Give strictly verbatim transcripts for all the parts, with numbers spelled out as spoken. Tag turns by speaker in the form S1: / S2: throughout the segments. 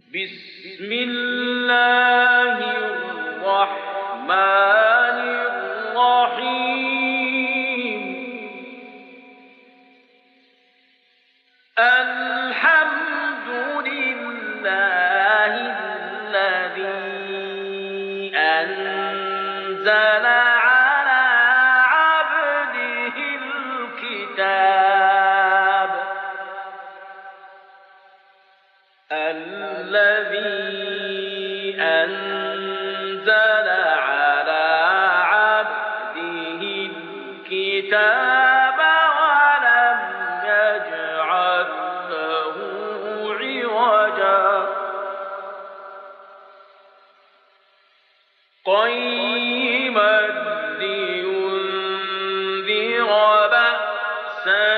S1: بسم الله الرحمن الرحيم. الحمد لله الذي أنزل على عبده الكتاب الذي أنزل على عبده الكتاب ولم يجعل له عوجا قيما لينذر بأسا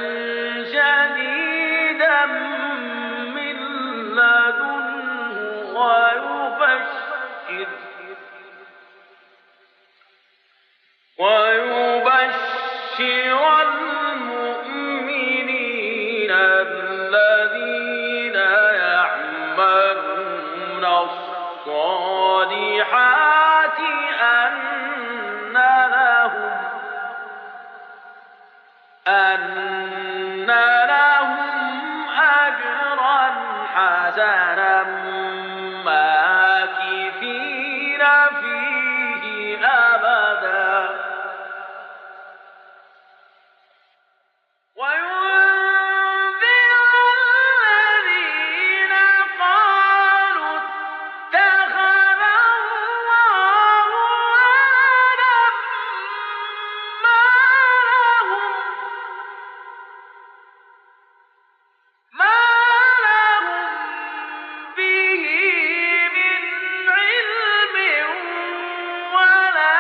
S1: شديدا من لدنه ويبشر ويبشر المؤمنين الذين يعملون الصالحات أن لهم أن لهم أجرا حسنا ماكثين فيه أبدا وينذر الذين قالوا اتخذ الله ولدا ما لهم ما لهم به من علم ولا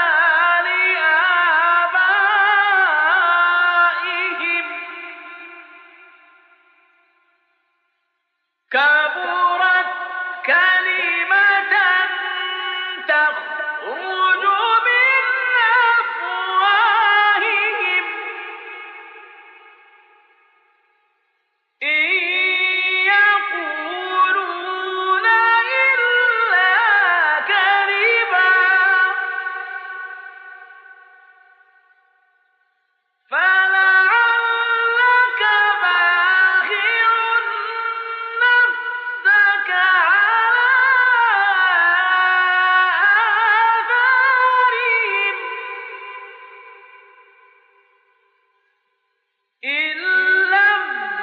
S1: لآبائهم كبرت كلمة تخرج من أفواههم إن يقولون إلا كذبا فلعلك باخع نفسك على آثارهم إن لم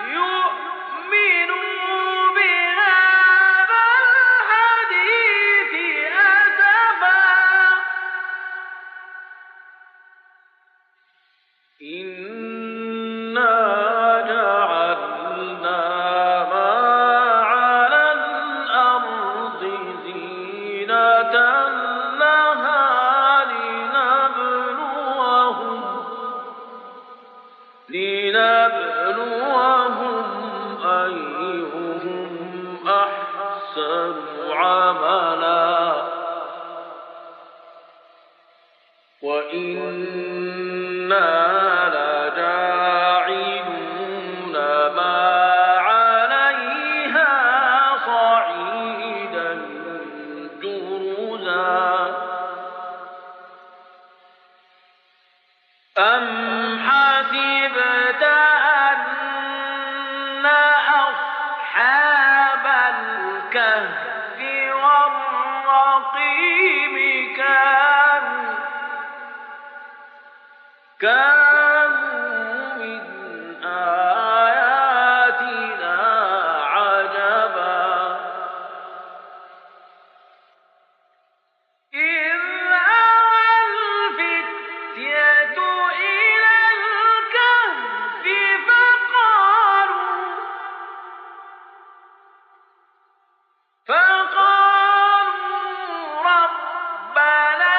S1: يؤمنوا بهذا الحديث أسفا إنا جعلنا ما على الأرض زينة لها لنبلوهم لنبلوهم أيهم أحسن عملا وإنا لجاعلون ما عليها صعيدا جرزا أم حسبت أن أصحاب الكهف والرقيم كانوا كانوا من آياتنا عجبا إذ أوى الفتية إلى الكهف فقالوا فقالوا ربنا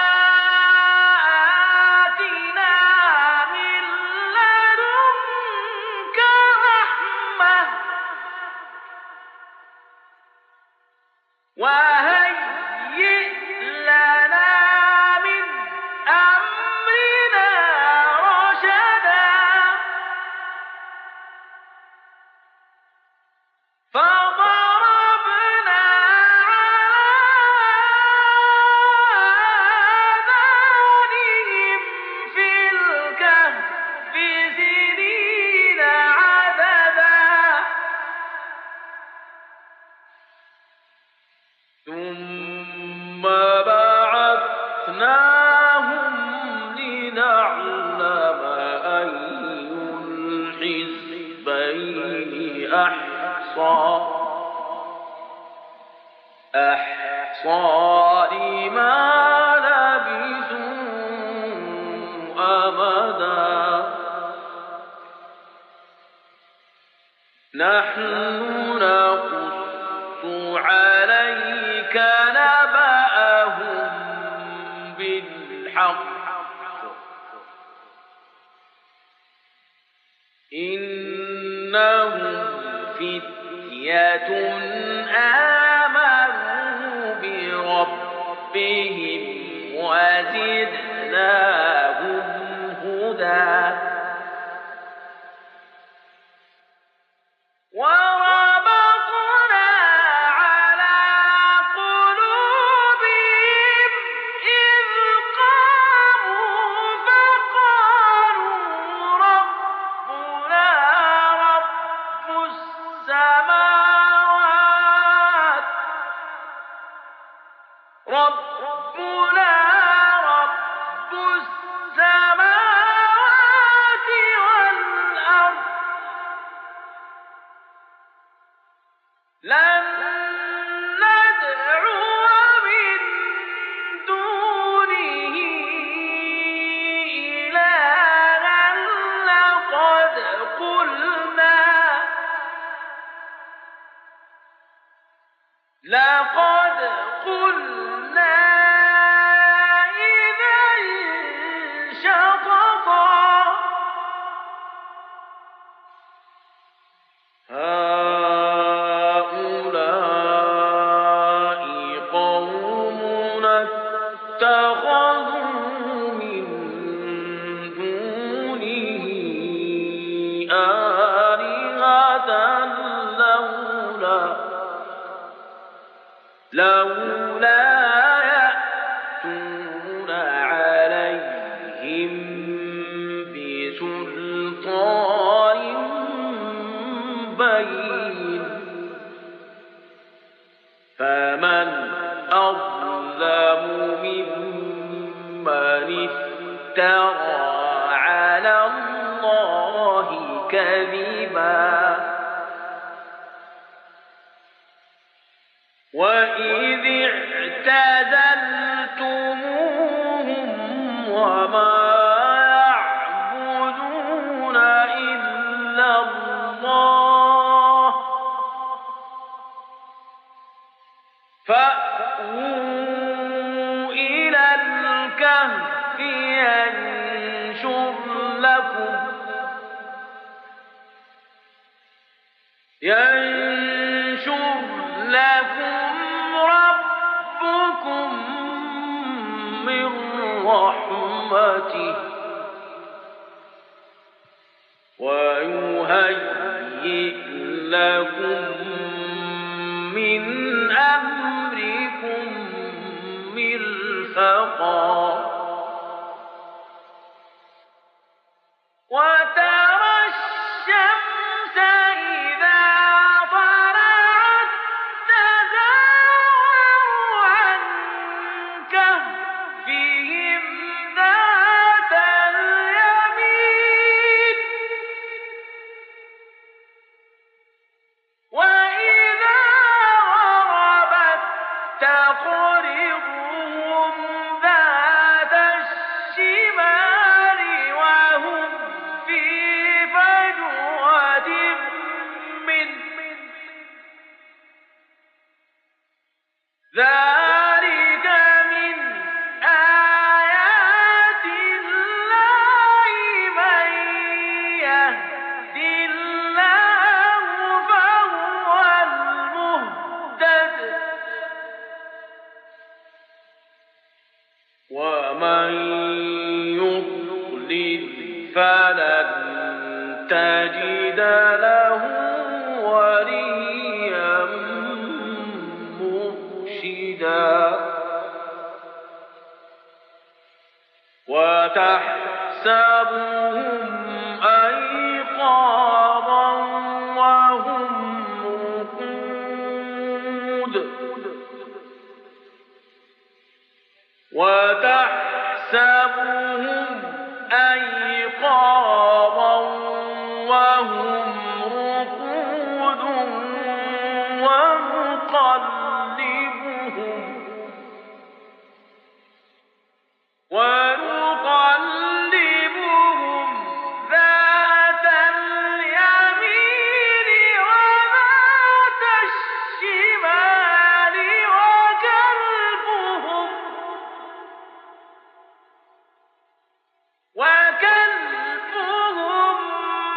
S1: آتنا من لدنك رحمة وهيئ لنا من أمرنا رشدا فضربنا
S2: بعثناهم لنعلم أي الحزبين أحصى أحصى لما لبثوا أمدا نحن نقص عليك نبأهم بالحق إنهم فتية آمنوا بربهم وزدناهم هدى وربطنا على قلوبهم إذ قاموا فقالوا ربنا رب السماوات ربنا رب السماوات والأرض لن ندعو من دونه إلها لقد قلنا لقد قلنا إذا شططا هؤلاء قومنا اتخذوا من دونه آلهة لولا لولا يأتون عليهم بسلطان بين فمن أظلم ممن افترى على الله كذبا وإذ اعتزلتموهم وما يعبدون إلا الله فأووا إلى الكهف ينشر لكم ينشر لكم ربكم من رحمته ويهيئ لكم من أمركم مرفقا وترى الشمس إذا طلعت تزاور عن كهفهم ذات اليمين وإذا غربت تقرضهم ذات الشمال وهم في فجوة منه ذلك من آيات الله من يهد الله فهو المهتد ومن يضلل فلن تجد له وليا مرشدا وتحسبهم أيقاظا وهم رقود
S1: ونقلبهم ذات اليمين وذات الشمال وكلبهم وكلبهم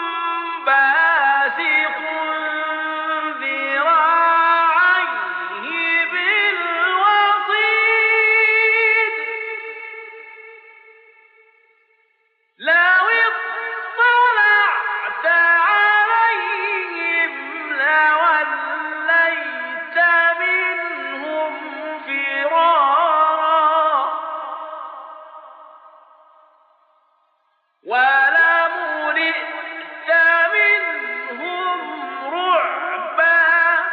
S1: باسط ذراعيه بالوصيد لو اطلعت عليهم لوليت منهم فرارا ولملئت منهم رعبا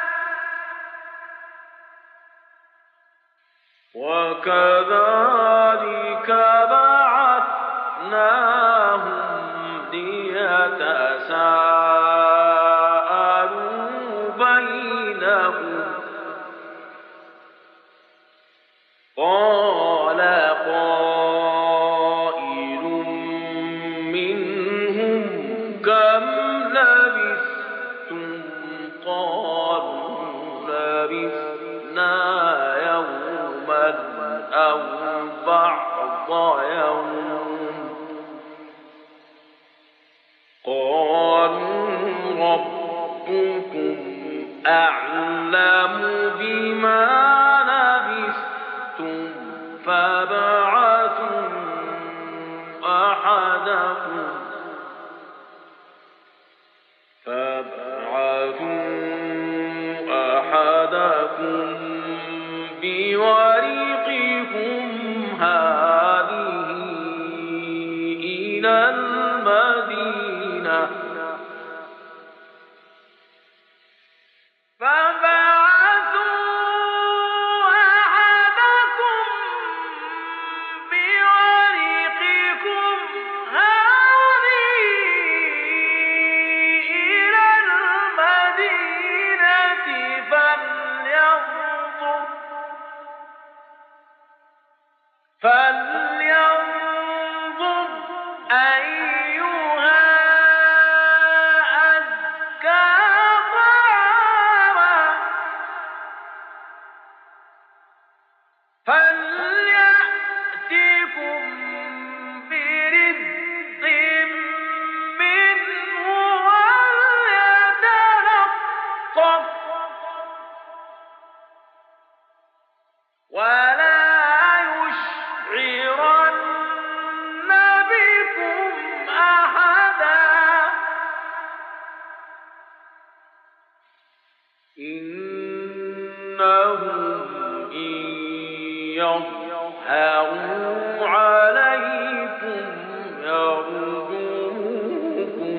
S2: وكذلك بعثناهم ليتساءلوا بينهم قال قائل منهم كم لبثتم قالوا لبثنا يوما أو بعض يوم قالوا ربكم أعلم بما لبثتم فابعثوا أحدكم فابعثوا أحدكم بورقكم هذه إلى المدينة فبعثوا أحدكم بورقكم هذه إلى المدينة فلينظر فلينظر أيها أزكى طعاما فليأتكم برزق منه وليتلطف ولا يشعرن بكم أحدا إنهم إن يظهروا عليكم يرجموكم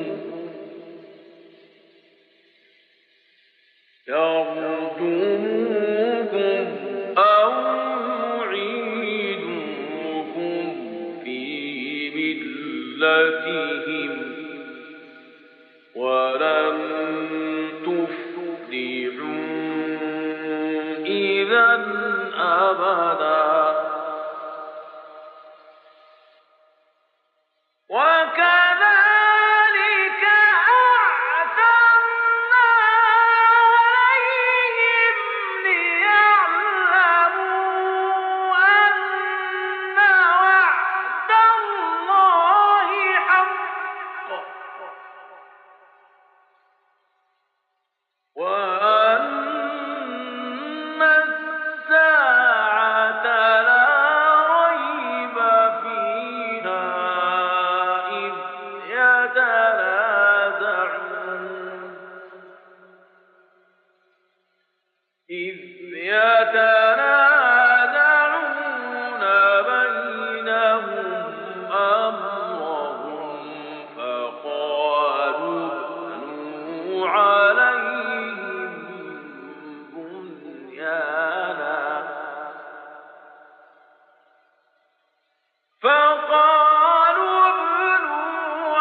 S2: يرجموكم أو يعيدوكم في ملتهم ولن تفلحوا إذا أبدا وكذلك أعثرنا عليهم ليعلموا أن وعد الله حق وأن الساعة لا ريب فيها إذ يتنازعون إذ يتنازعون بينهم أمرهم فقالوا ابنوا عليهم بنيانا فقالوا ابنوا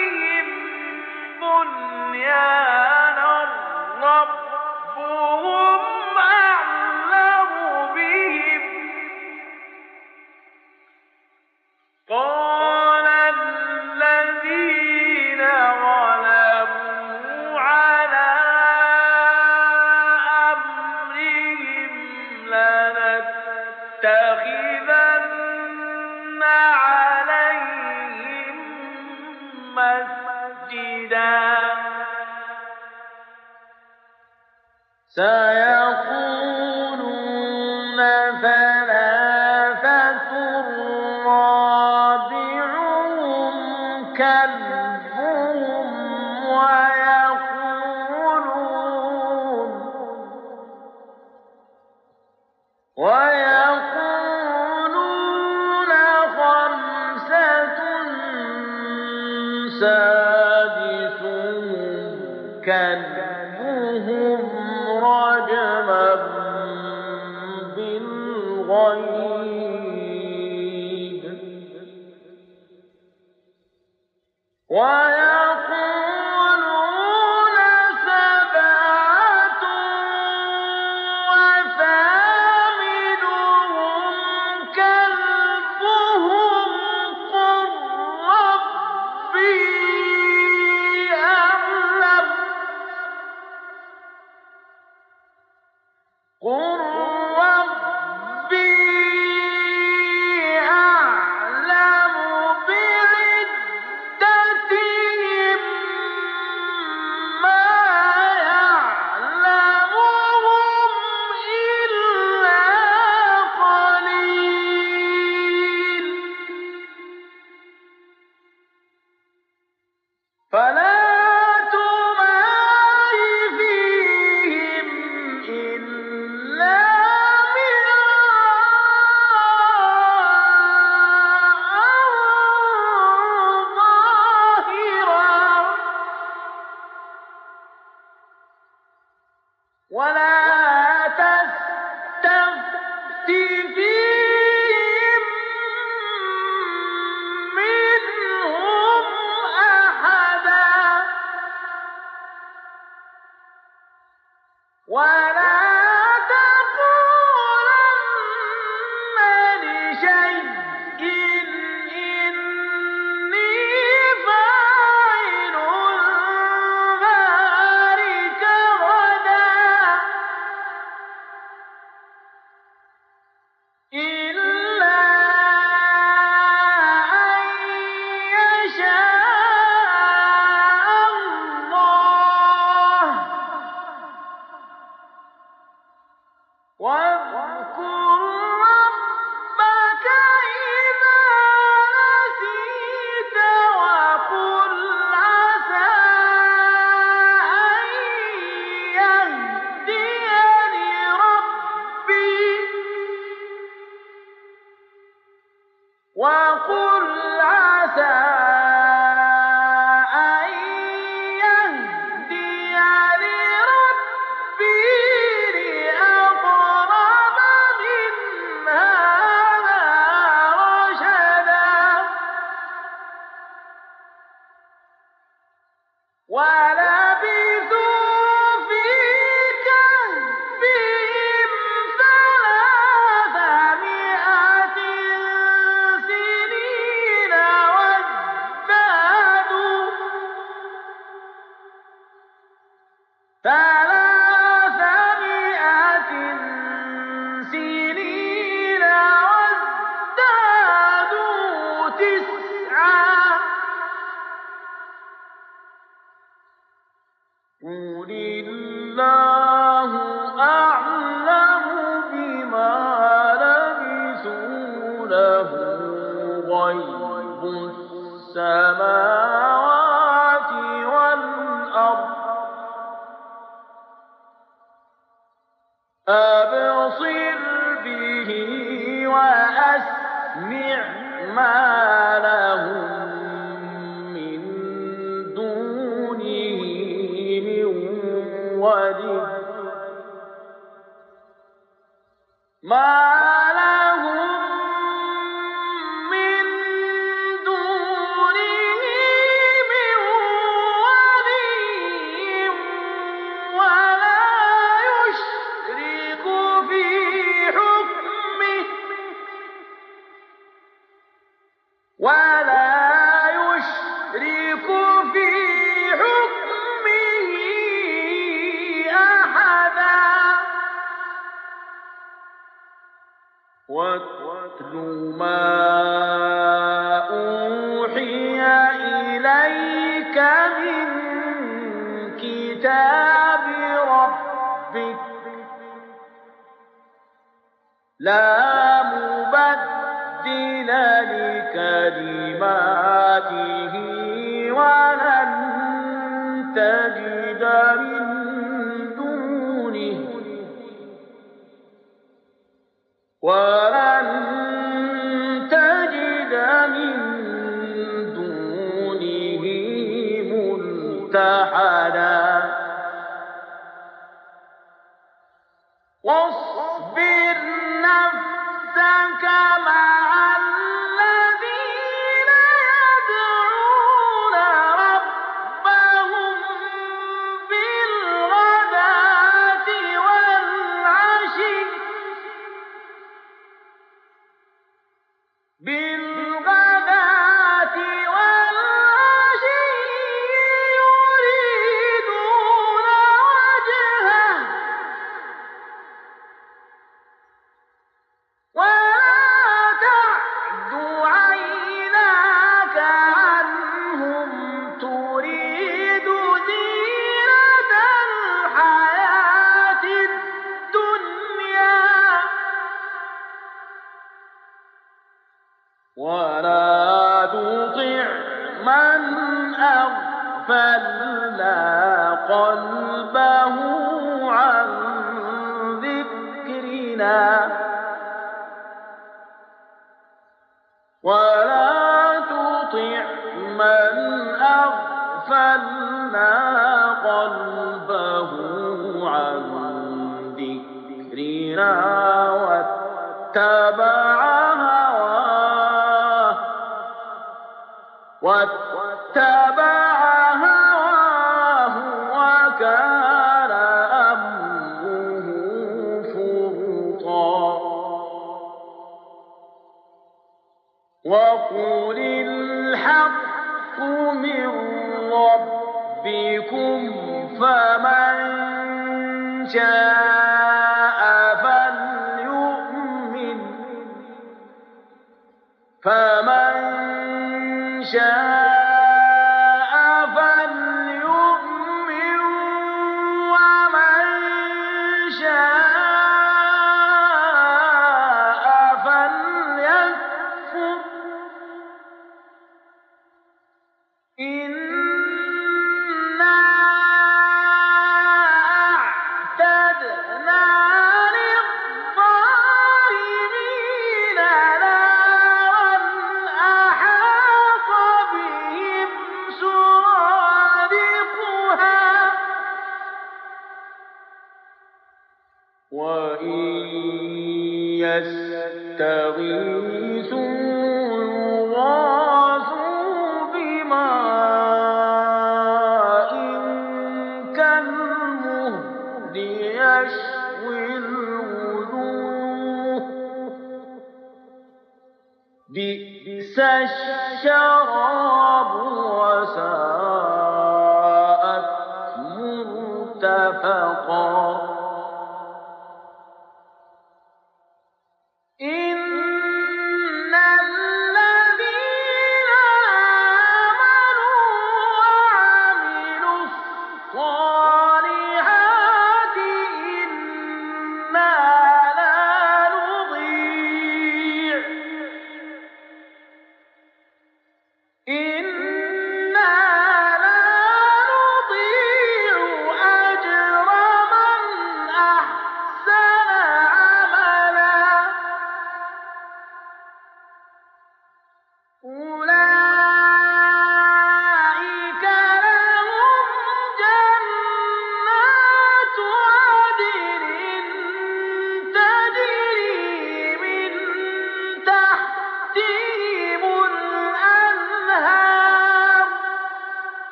S2: عليهم بنيانا ربهم
S1: لَنَتَّخِذَنَّ عَلَيْهِم مَّسْجِدًا سَيَقُولُونَ ثَلَاثَةٌ رَّابِعُهُمْ كَلْبُهُمْ وَيَقُولُونَ وَيَقُولُونَ خَمْسَةٌ سَادِسُهُمْ كَلْبُهُمْ رَجْمًا بِالْغَيْبِ وَيَقُولُونَ سَبْعَةٌ وَثَامِنُهُمْ كَلْبُهُمْ قُل رَّبِّي أَعْلَمُ قُل رَّبِّي أَعْلَمُ بِعِدَّتِهِم مَّا يَعْلَمُهُمْ إِلَّا قَلِيلٌ فَلَا تُمَارِ فِيهِمْ إِلَّا مِرَاءً ظَاهِرًا وَلَا تَسْتَفْتِ فِيهِم مِّنْهُمْ أَحَدًا وَلَا تَقُولَنَّ لِشَيْءٍ إِنِّي فَاعِلٌ ذَٰلِكَ غَدًا إِلَّا أَن يَشَاءَ اللَّهُ وَاذْكُر رَّبَّكَ إِذَا نَسِيتَ وَقُلْ عَسَىٰ أَن يَهْدِيَنِ رَبِّي وَقُلْ عَسَىٰ أَن يَهْدِيَنِ رَبِّي لِأَقْرَبَ مِنْ هَٰذَا رَشَدًا وَلَبِثُوا فِي كَهْفِهِمْ ثَلَاثَمِائَةٍ سِنِينَ وَازْدَادُوا ثَلَاثَمِائَةٍ سِنِينَ وَازْدَادُوا تِسْعًا قُلِ اللَّهُ أَعْلَمُ بِمَا لَبِثُوا لَهُ غَيْبُ السَّمَاوَاتِ وَالْأَرْضِ أَبْصِرْ بِهِ وَأَسْمِعْ مَا لَهُم مِّن دُونِهِ مِن وَلِيٍّ مَّا لَهُم مِّن دُونِهِ مِن وَلِيٍّ وَلَا يُشْرِكُ فِي حُكْمِهِ وَلَا يُشْرِكُ فِي حُكْمِهِ أَحَدًا واتل ما أوحي إليك من كتاب ربك لا مبدل لكلماته ولن تجد من دونه ولن تجد من دونه ملتحدا واصبر نفسك مع الذين يدعون ربهم بالغداة والعشي بالغداة والعشي يريدون وجهه ولا تعد عيناك عنهم تريد زينة الحياة الدنيا ولا تطع من أغفلنا قلبه عن ذكرنا ولا تطع من أغفلنا قلبه عن ذكرنا واتبع هواه واتبع هواه وكان أمره فرطا وقل الحق من ربكم فمن شاء فليؤمن فمن شاء فليؤمن ومن شاء فليكفر إنا أعتدنا للظالمين نارا أحاط بهم سرادقها وإن يستغيثوا يغاثوا بماء كالمهل يشوي الوجوه بئس الشراب وساءت مرتفقا إن الذين آمنوا وعملوا الصالحات إنا لا نضيع إنا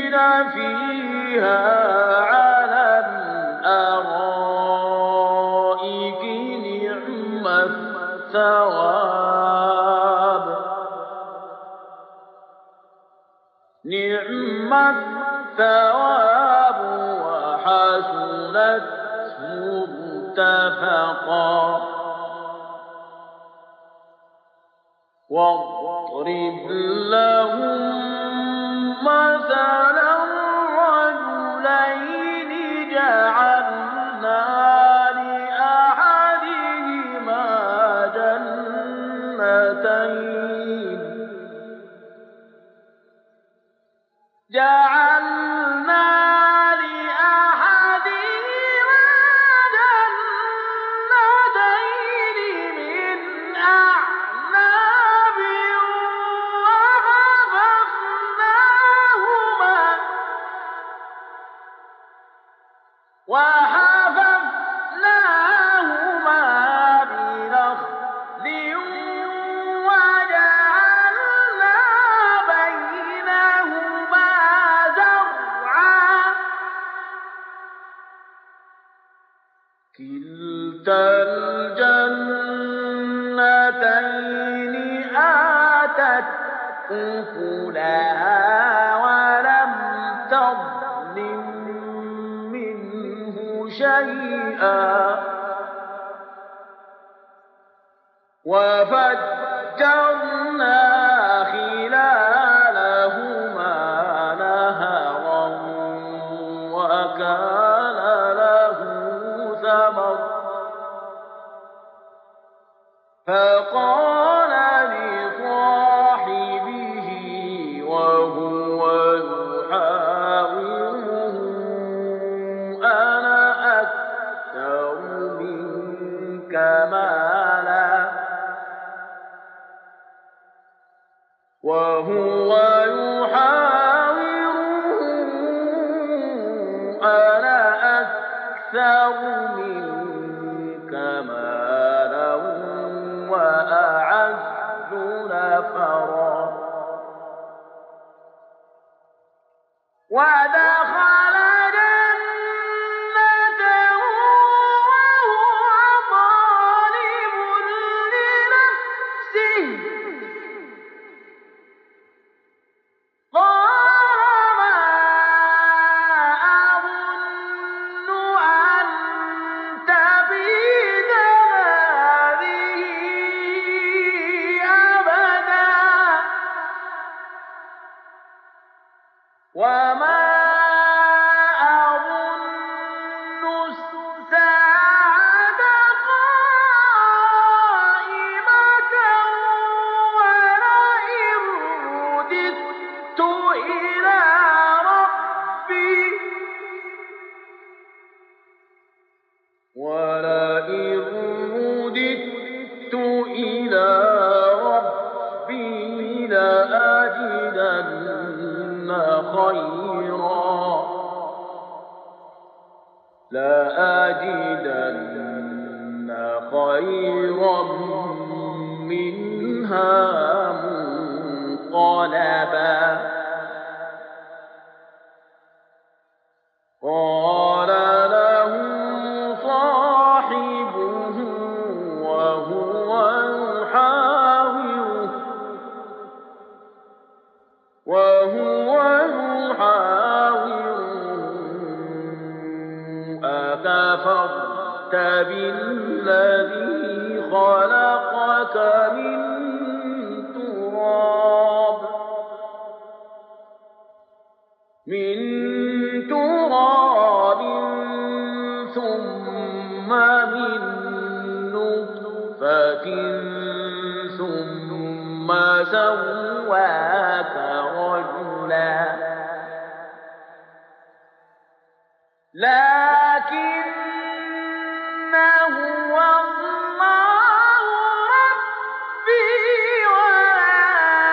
S1: فيها على الأرائك نعم الثواب نعم الثواب وحسنت مرتفقا واضرب لهم مثلا رجلين جعلنا لأحدهما جنتين جعلنا لأحدهما جنتين من أعناب وحفظناهما وحفظناهما بنخل وجعلنا بينهما زرعا كلتا الجنتين آتت أكلها ولم تظلم منه شيئا وفجرنا خلالهما نهرا وكان له ثمر فقال لصاحبه وهو يحاوره أنا أكثر منك مالا وهو يحاوره أنا أكثر منك مالا وأعز نفرا ودخل جنته وهو ظالم لنفسه قال ما أظن أن تبيد هذه أبدا وما أظن الساعة قائمة ولئن رددت إلى ربي ولئن رددت إلى ربي لأجدن خيرا لأجدن خيرا منها منقلبا قال له صاحبه وهو يحاوره وهو يحاوره أكفرت بالذي خلقك من تراب من تراب ثم من نطفة ثم سواك رجلا لكن هو الله ربي ولا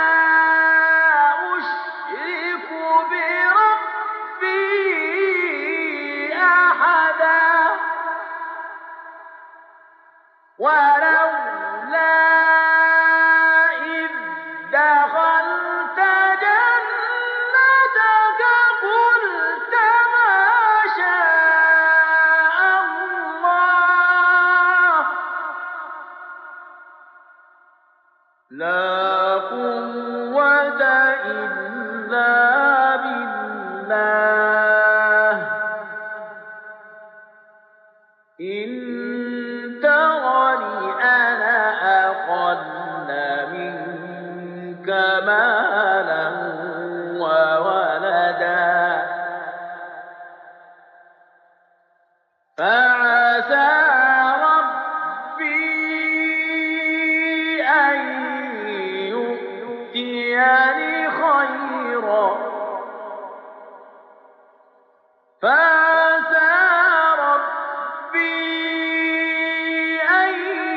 S1: أشرك بربي أحدا ولولا إذ دخلت جنتك فعسى ربي أن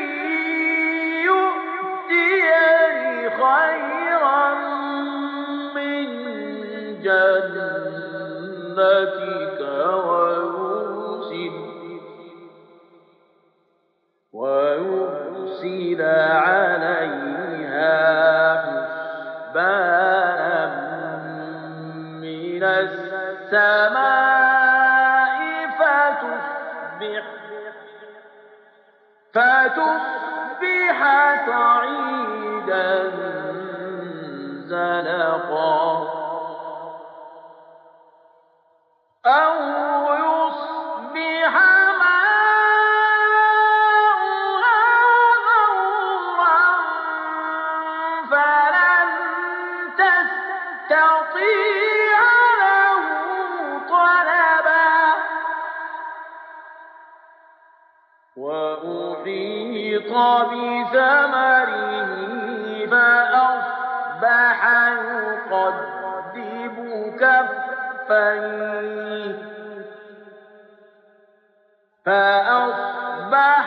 S1: يؤتيني خيرا من جنتك ويرسل ويرسل عليها حسبانا من السماء فتصبح فتصبح صعيدا زلقا أو يصبح ماؤها غورا فلن تستطيع له طلبا وأحيط بثمره فأصبح يقلب كفيه فأصبح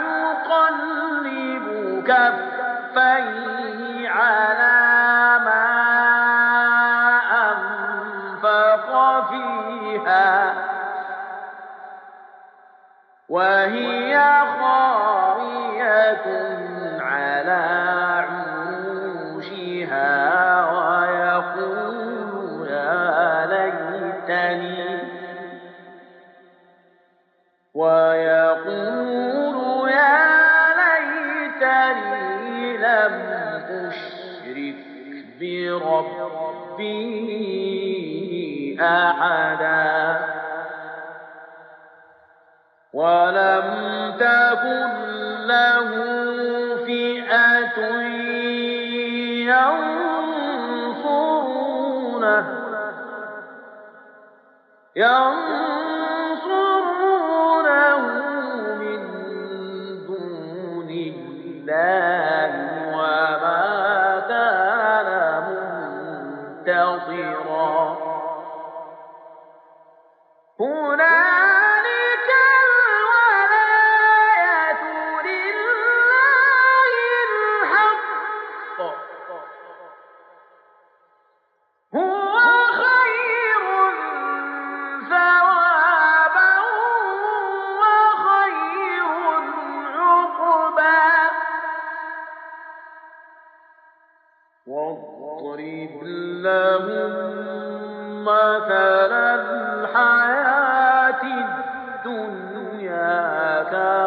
S1: يقلب كفيه على ما أنفق فيها وهي خاوية على عروشها ويقول يا ليتني ويقول يا ليتني لم أشرك بربي أحدا ولم تكن له فئة ينصرونه ينصرونه من دون الله وما كان منتصرا هنالك الولاية لله الحق هو خير ثوابا وخير عقبا واضرب لهم مثل الحياة الدنيا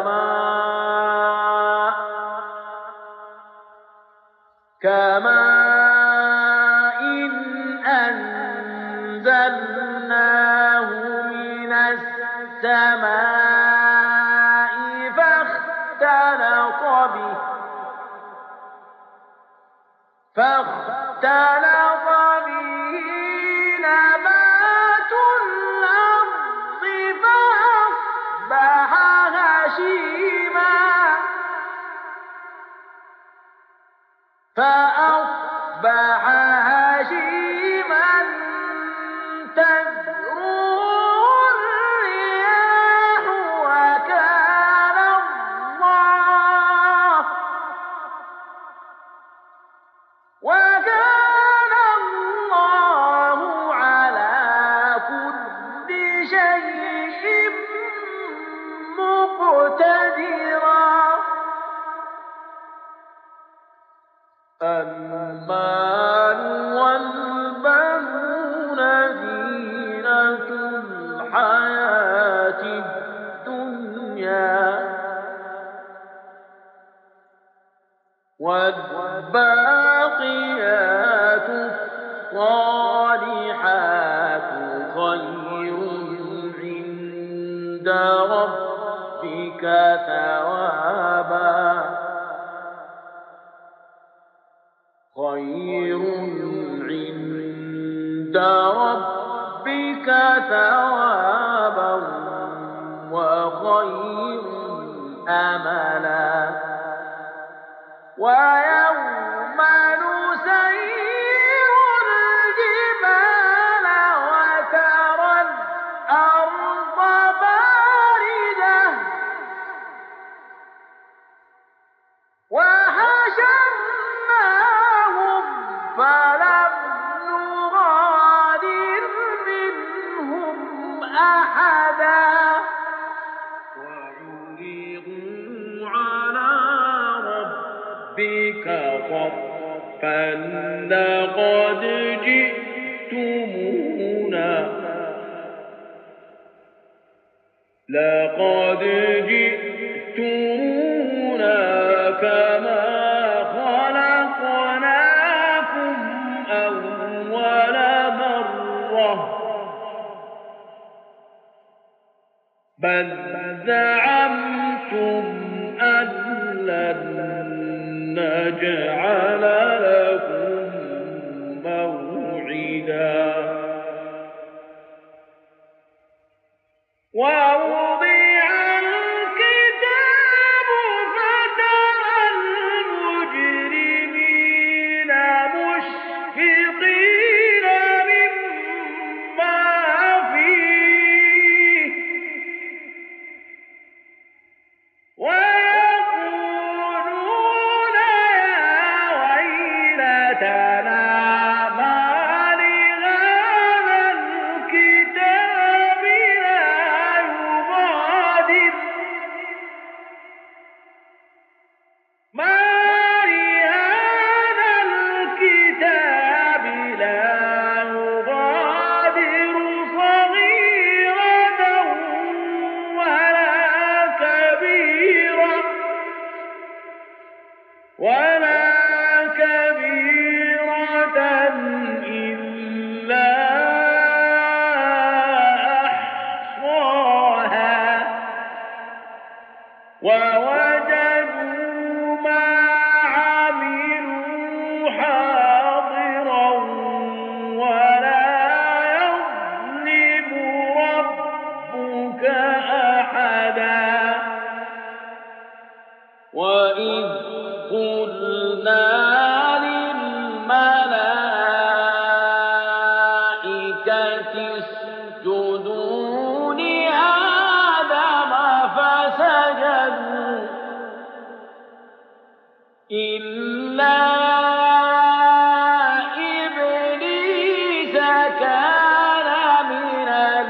S1: كماء كماء إن أنزلناه من السماء فاختلط به فاختلط به نبات الأرض فأصبح هشيما فأصبح هشيما تذروه الرياح وكان الله وكان الله على كل شيء مقتدرا المال والبنون زينة الحياة الدنيا والباقيات الصالحات خير عند ربك ثوابا خير عند ربك ثوابا وخير أملا ويوم نسير الجبال وترى الأرض أحدا
S2: وعرضوا على ربك صفا لقد جئتمونا لقد جئتمونا كما خلقناكم أول مرة بل زعمتم أن لن نجعل لكم موعدا ووضع الكتاب فترى المجرمين مشفقين مما فيه ويقولون يا ويلتنا ما لهذا الكتاب لا يغادر ما لهذا الكتاب لا يغادر صغيرة ولا كبيرة ولا كبيرة إلا أحصاها ووجدوا ما عملوا حاضرا ولا يظلم ربك أحدا وإذ قلنا للملائكة اسجدوا لآدم فسجدوا إلا إبليس كان من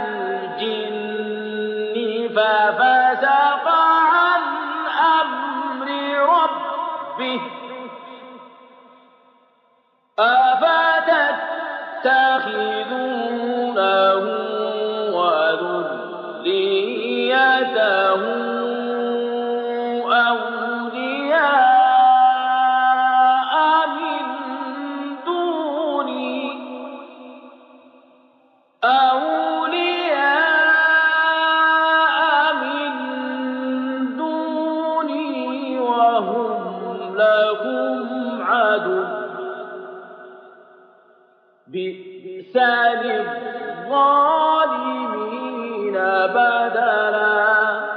S2: الجن ففسق عن أمر ربه أفتتخذونه وذريته أولياء من دوني أولياء من دوني وهم لكم عدو بئس للظالمين بدلا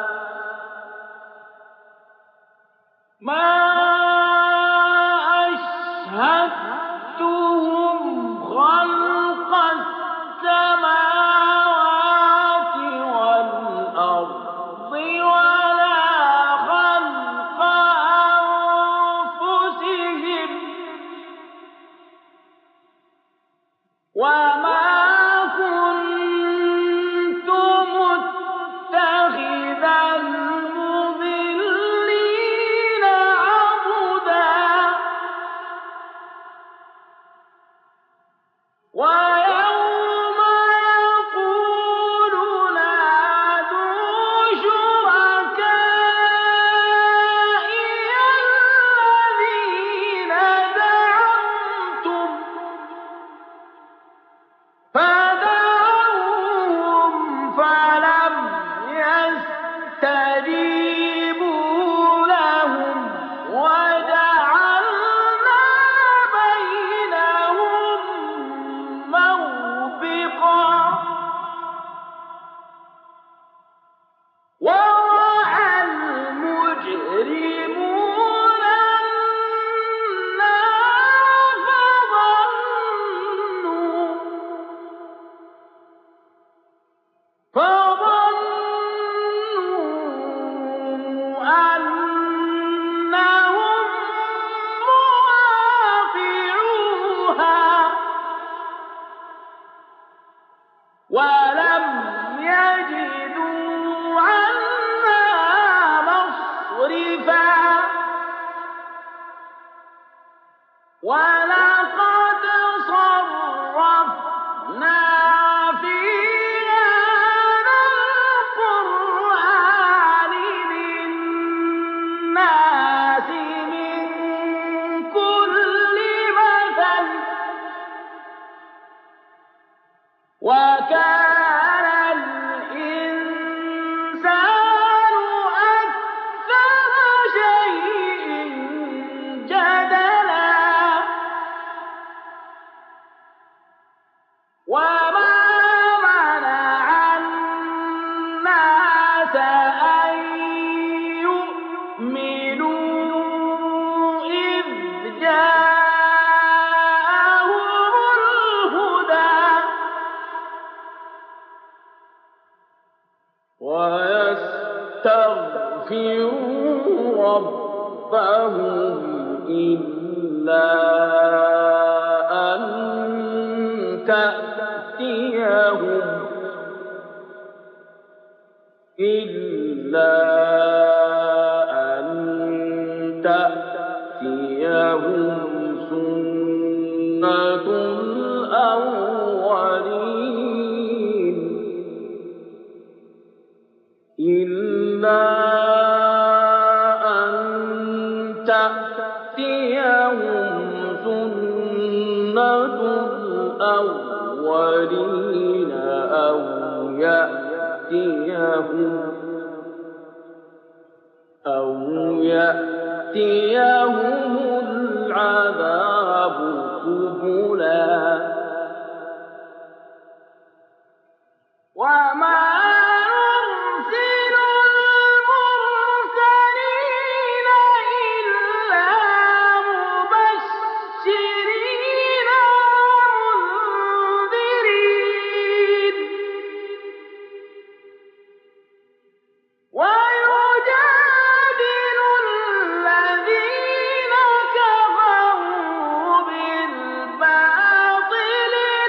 S2: ما أشهدتهم خلق السماوات والأرض ولا خلق أنفسهم وما كنت متخذ المضلين عضدا ويوم يقول نادوا شركائي الذين زعمتم فدعوهم فلم يستجيبوا لهم وجعلنا بينهم موبقا ورأى المجرمون النار فظنوا فظنوا أنهم مواقعوها ولم يجدوا عنها مصرفا ولقد صرفنا في هذا القرآن للناس من كل مثل وكان الإنسان أكثر شيء جدلا وما منع الناس أن يؤمنوا إذ جاءهم الهدى ويستغفروا ربهم إلا أن تأتيهم إلا أن تأتيهم سنة الأولين إلا أن تأتيهم سنة الأولين أو يأتيهم أو يأتيهم العذاب قبلا وما نرسل المرسلين إلا مبشرين ومنذرين ويجادل الذين كفروا بالباطل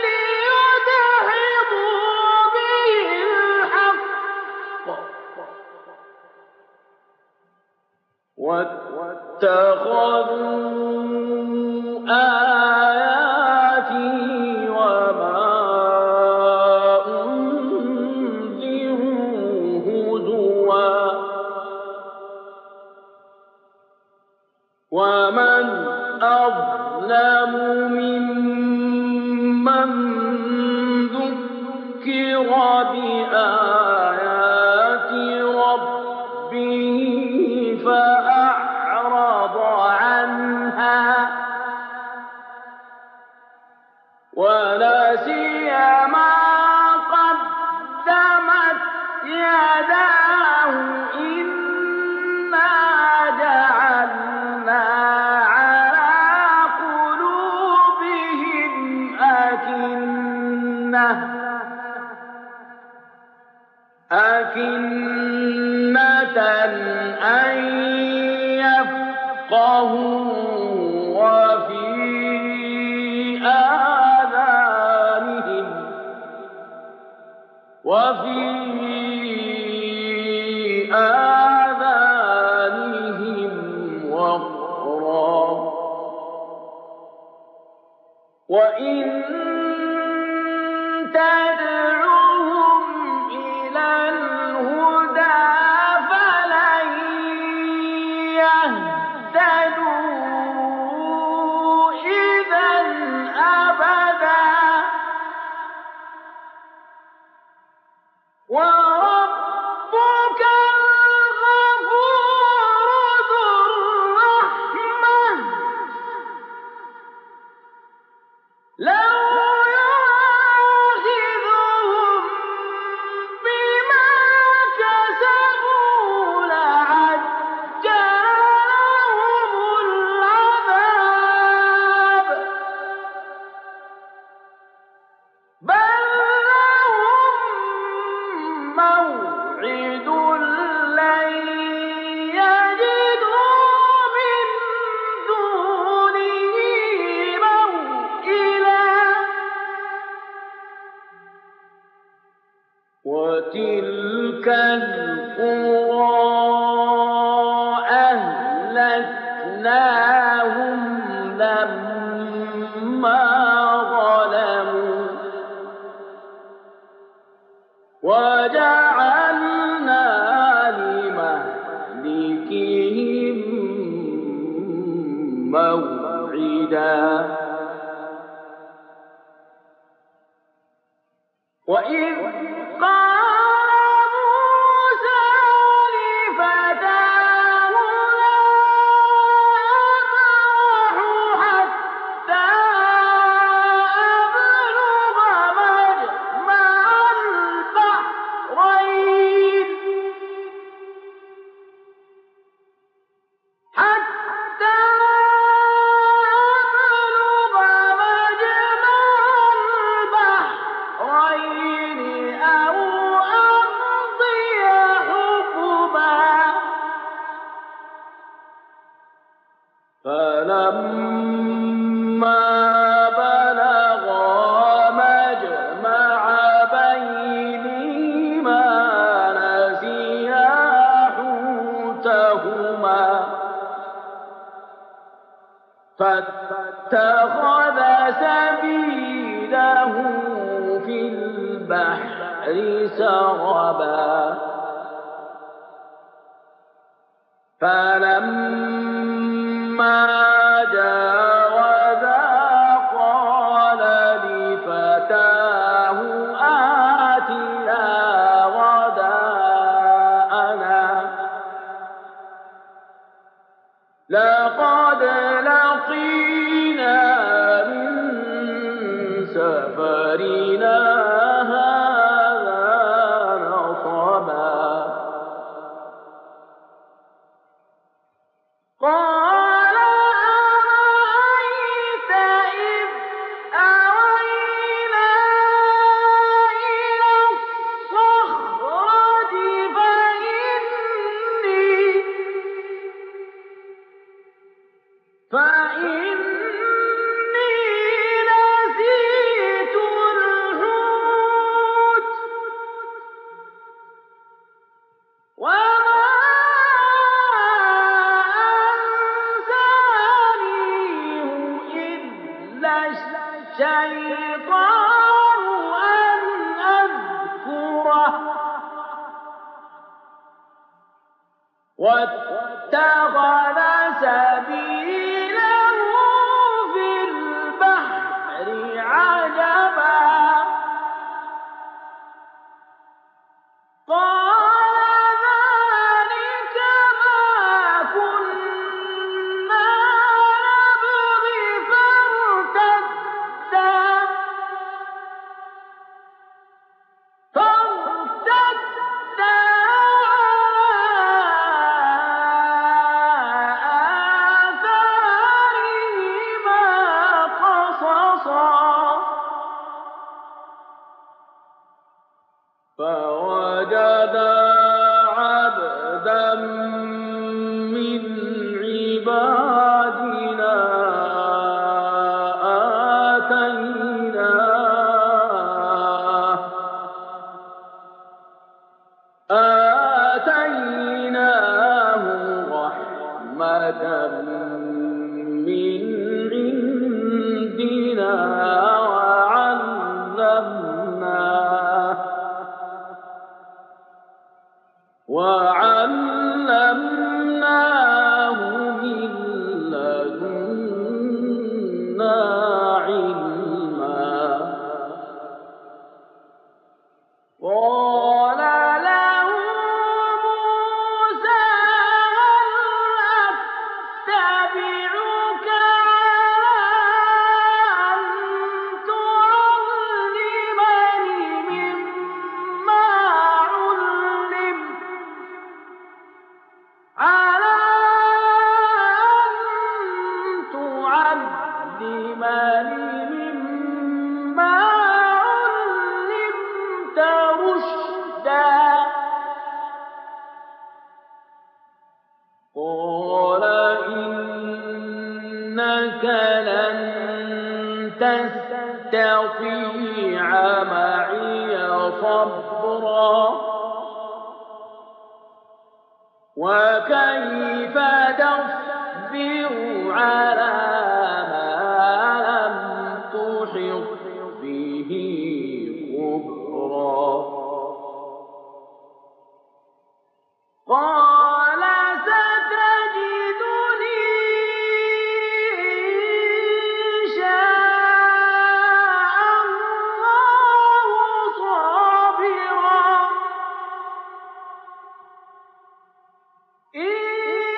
S2: ليدحضوا به الحق واتخذوا آياتي وما أنذروا هزوا ومن أظلم ممن ذكر بآيات ربه فأعرض عنها ونسي ما قدمت يداه إنا جعلنا على قلوبهم أكنة أكنة أن يفقهوا وفي آذانهم وفي آذانهم وقرا وإن تدعوهم إلى الهدى فلن يهتدوا إذا أبدا وربك الغفور ذو الرحمة لو يؤاخذهم بما كسبوا لعجل لهم العذاب بل لهم
S1: وتلك القرى أهلكناهم لما ظلموا وجعلنا لمهلكهم موعدا وإذ قال موسى لفتاه لا أبرح حتى أبلغ مجمع البحرين حتى أبلغ مجمع البحرين أو أمضي حقبا فلما بلغا مجمع بينهما نسيا حوتهما فاتخذ سبيله في البحر سربا فلما جاوزا قال لفتاه آتنا غداءنا لقد لقينا من سفرنا هذا نصبا قال أرأيت إذ أوينا إلى الصخرة فإني فإني نسيت الحوت وما أنسانيه إلا الشيطان أن أذكره واتخذ سبيله في البحر عجبا قال ذلك ما كنا نبغي فارتدا فارتدا فوجدا عبدا من عبادنا آتيناه آتيناه رحمة من عندنا وعلمناه وعلمناه من لدنا علما قال له موسى هل أتبعك على أن تعلمني مما علمت على أن تعلمني مما علمت رشدا قال إنك لن تستطيع معي صبرا وكيف تصبر على ما لم تحط به خبرا قال ستجدني إن شاء الله صابرا إن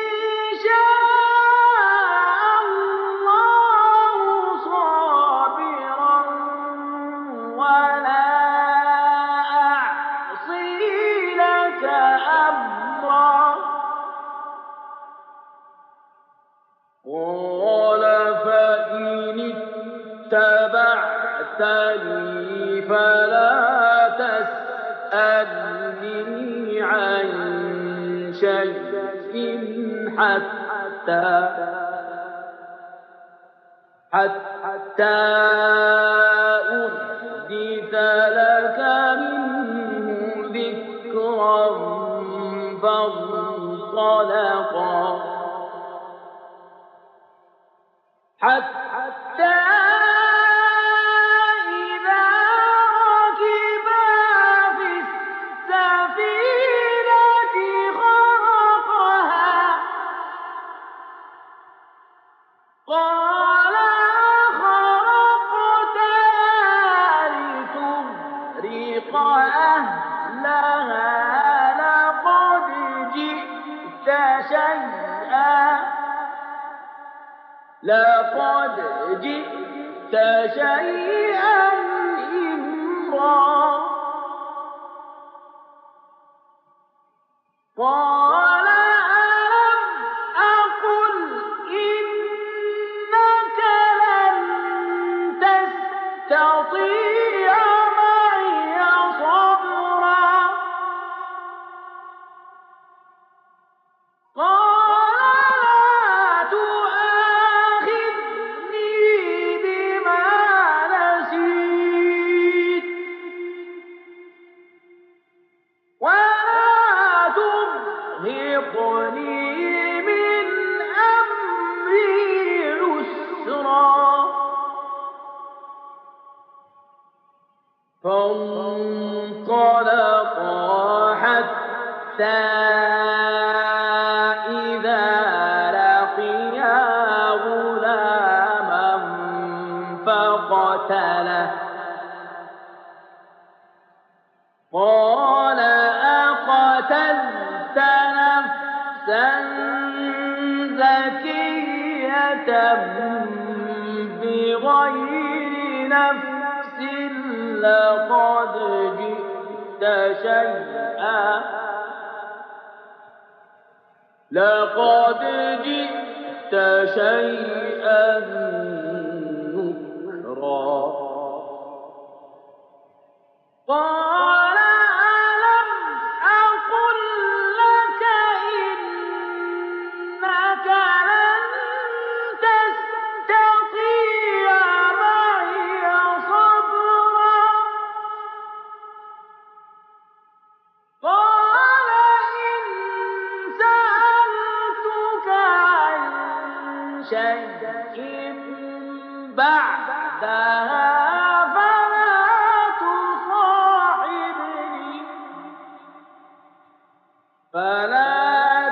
S1: شاء الله صابرا ولا أعصي لك أمرا قال فإن اتبعتني فلا تسألني عن شيء حتى حتى أحدث لك منه ذكرا فانطلقا حتى إذا ركبا في السفينة خرقها قال أخرقتها لتغرق أهلها لقد جئت شيئا لقد جئت شيئا إمرا قال ألم أقل إنك لن تستطيع معي صبرا قال لا تؤاخذني بما نسيت ولا ترهقني من أمري عسرا فانطلقا حتى إذا لقيا غلاما فقتله قال أقتلت نفسا زكية بغير نفس لقد جئت شيئا لقد جئت شيئا نكرا قال ألم أقل لك إنك لن تستطيع معي صبرا قال إن سألتك عن شيء بعدها فلا تصاحبني فلا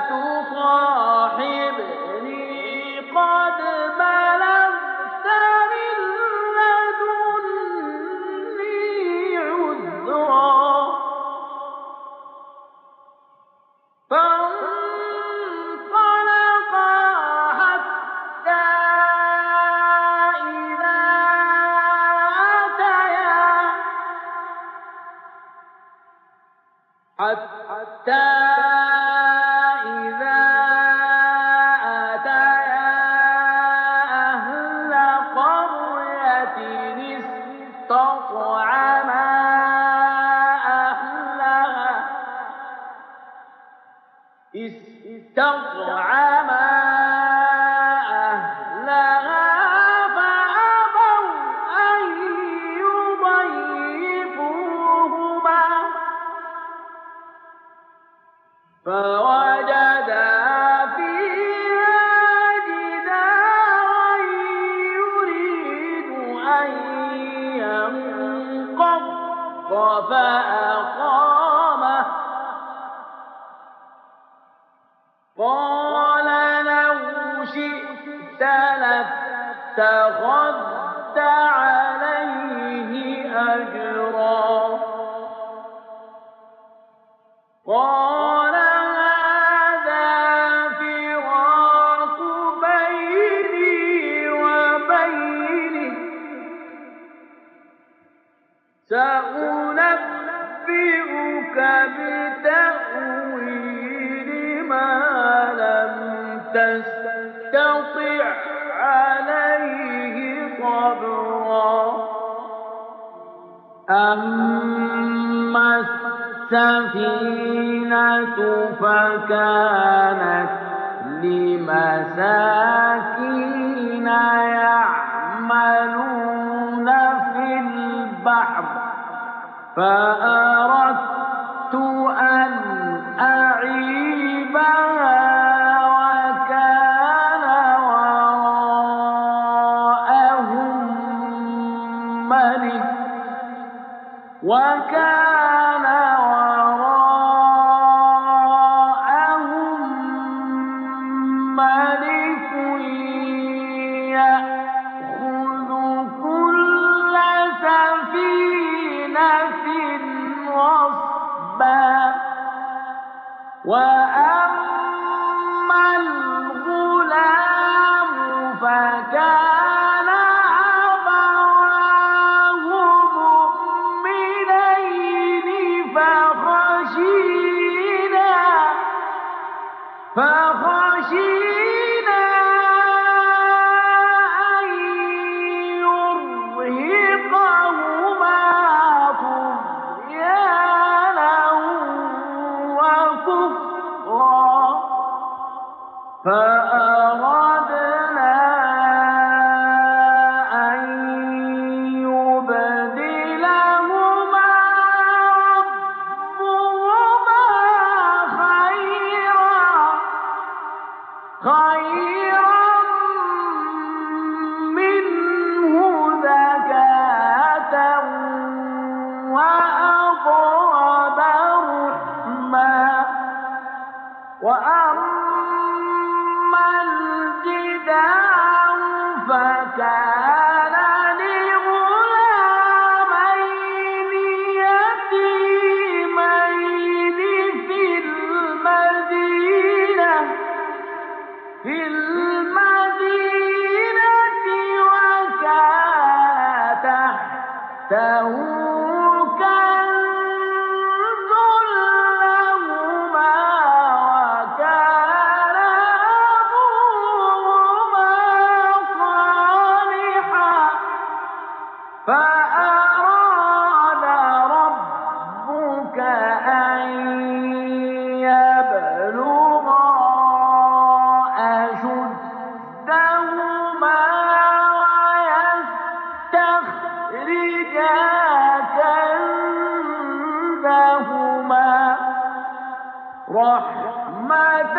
S1: تصاحبني قد بلغت من لدني عذرا فانطلقا حتى إذا أتيا حتى إذا أتيا أهل قرية استطعما أهلها استطعما أهلها فأبوا أن يضيفوهما فوجدا فيها جدارا يريد أن ينقض فأقامه قال لو شئت لاتخذت عليه أجرا قال هذا فراق بيني وبينك سأنبئك بتأويل ما لم تستطع عليه صبرا أما السفينة فكانت لمساكين يعملون في البحر فأردت أن أعيبها وكان وراءهم ملك وكان وراءهم ملك يأخذ كل سفينة غصبا وأما الغلام فكان أبواه مؤمنين فخشينا فخشينا أن يرهقهما طغيانا وكفرا فأردنا أن يبدلهما ربهما خيرا خيرا منه زكاة وأقرب رحما وأما الجدار فكان لغلامين يتيمين في المدينة في المدينة وكان تحته كنز لهما وكان أبوهما صالحا فأراد ربك أن يبلغا أشدهما ويستخرجا كنزهما رحمة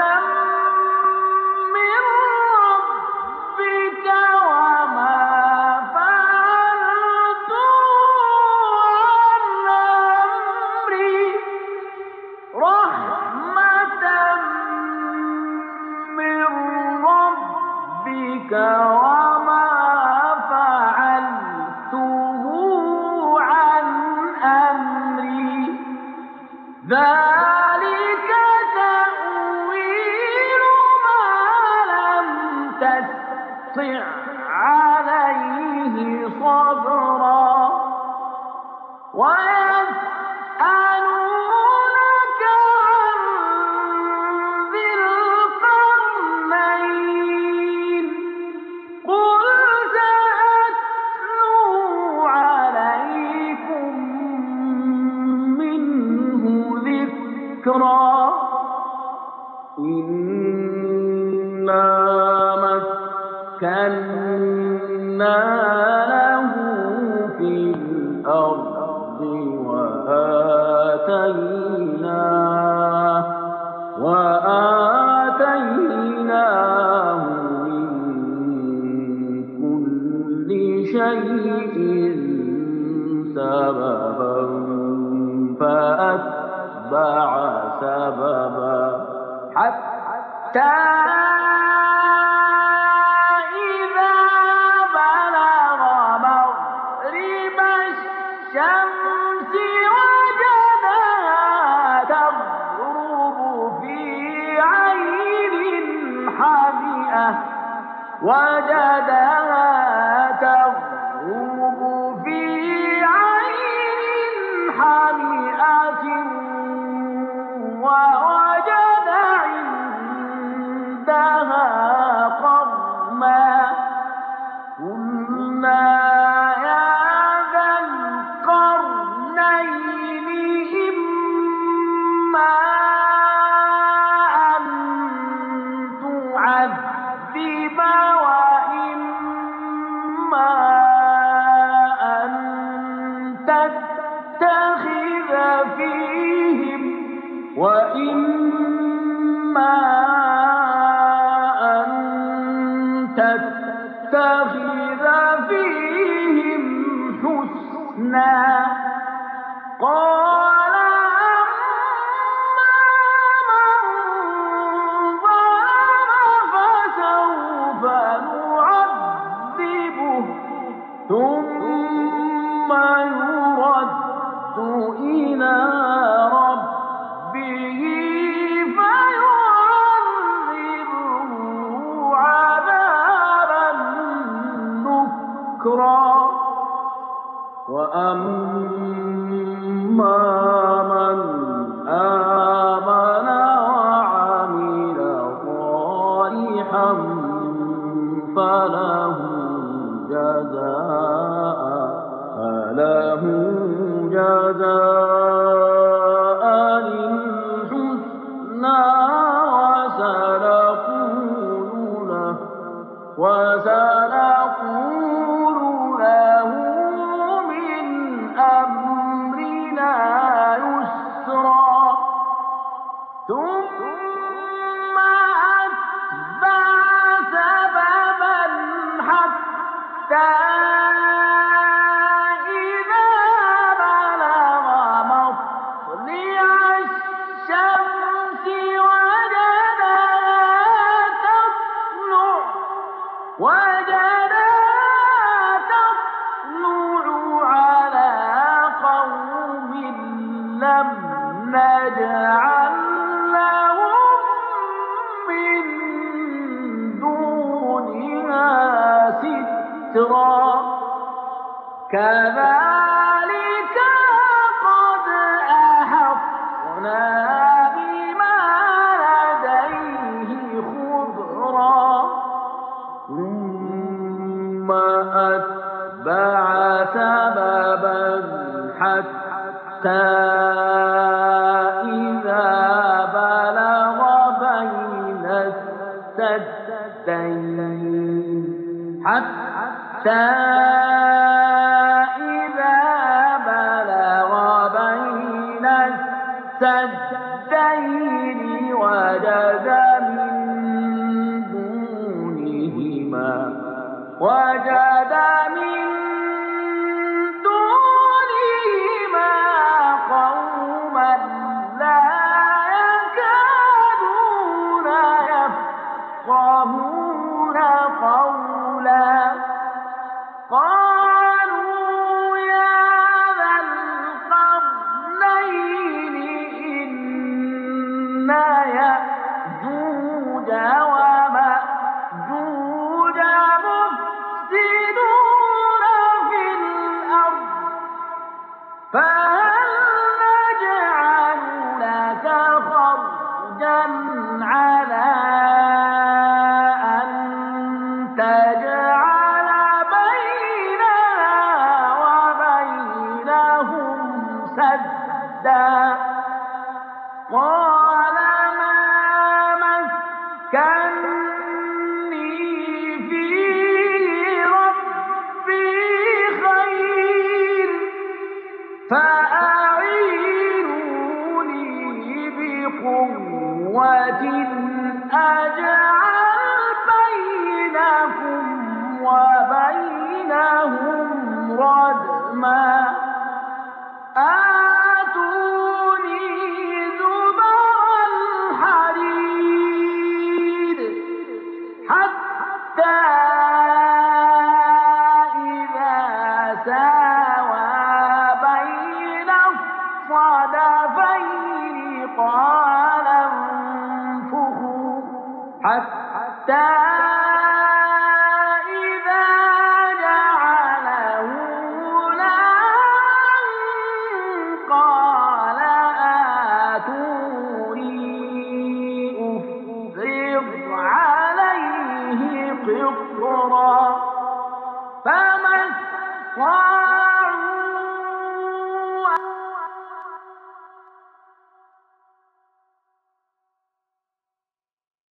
S1: من ربك وما فعلته عن أمري رحمة من ربك وما فعلته عن أمري ذلك تأويل ما لم تستطع عليه صبرا ويسألونك عن ذي القرنين قل سأتلو عليكم منه ذكرا إنا مكنا له في الأرض وآتيناه أتبع سببا حتى إذا بلغ مغرب الشمس وجدها تغرب في عين حمئة وجدها تغرب في عين حمئة ووجد عندها قوما قلنا يا ذا القرنين إما أن تعذب وإما أن تتخذ فيهم وإما أن تتخذ فيهم حسنا قال أما من ظلم فسوف نعذبه ثم يرد إلى ربه فيعذبه عذابا نكرا وأما من آمن وعمل صالحا فله جزاء فله جزاء الحسنى وسنقول له وسنقول له من أمرنا يسرا ثم أتبع سببا حتى إذا بلغ مطلع الشمس وجدها تطلع وجدها تطلع على قوم لم نجعل لهم من دونها سترا كذلك قد أحطنا بما لديه خبرا ثم أتبع سببا حتى إذا بلغ بين السدين حتى إذا بلغ بين السدين وجد من دونهما وجد من دونهما قوما لا يكادون يفقهون قولا قالوا يا ذا القرنين إن يأجوج ومأجوج مفسدون في الأرض فهل نجعل لك خرجا على أن تجعل بيننا وبينهم سدا قال ما مكني فيه ربي خير فأعينوني بقوة أجعل بينكم وبينهم ردما آتوني فيه قال انفخوا حتى